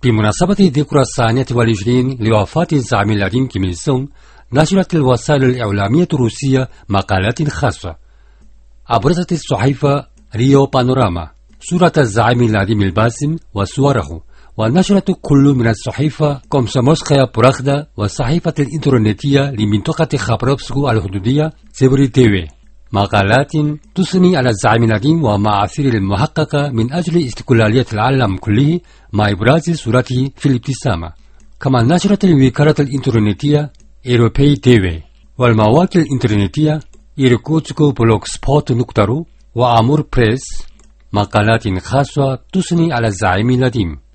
بمناسبة الذكرى 22 لوفاة الزعيم العظيم كيم إل سونغ، نشرت الوسائل الإعلامية الروسية مقالات خاصة. أبرزت الصحيفة ريو بانوراما صورة الزعيم العظيم الباسم وصوره، ونشرت كل من الصحيفة كومسومولسكايا براخدا والصحيفة الإنترنتية لمنطقة خابروفسكو الحدودية سيبري تيوي مقالات تثني على الزعيم العظيم ومعاثير المحققة من أجل استقلالية العالم كله مع إبراز صورته في الابتسامة. كما نشرت الوكالة الإنترنتية إيروبي تيوي والمواقع الإنترنتية إيركوتسكو بلوك سبوت نقطة وأمور بريس مقالات خاصة تثني على الزعيم العظيم.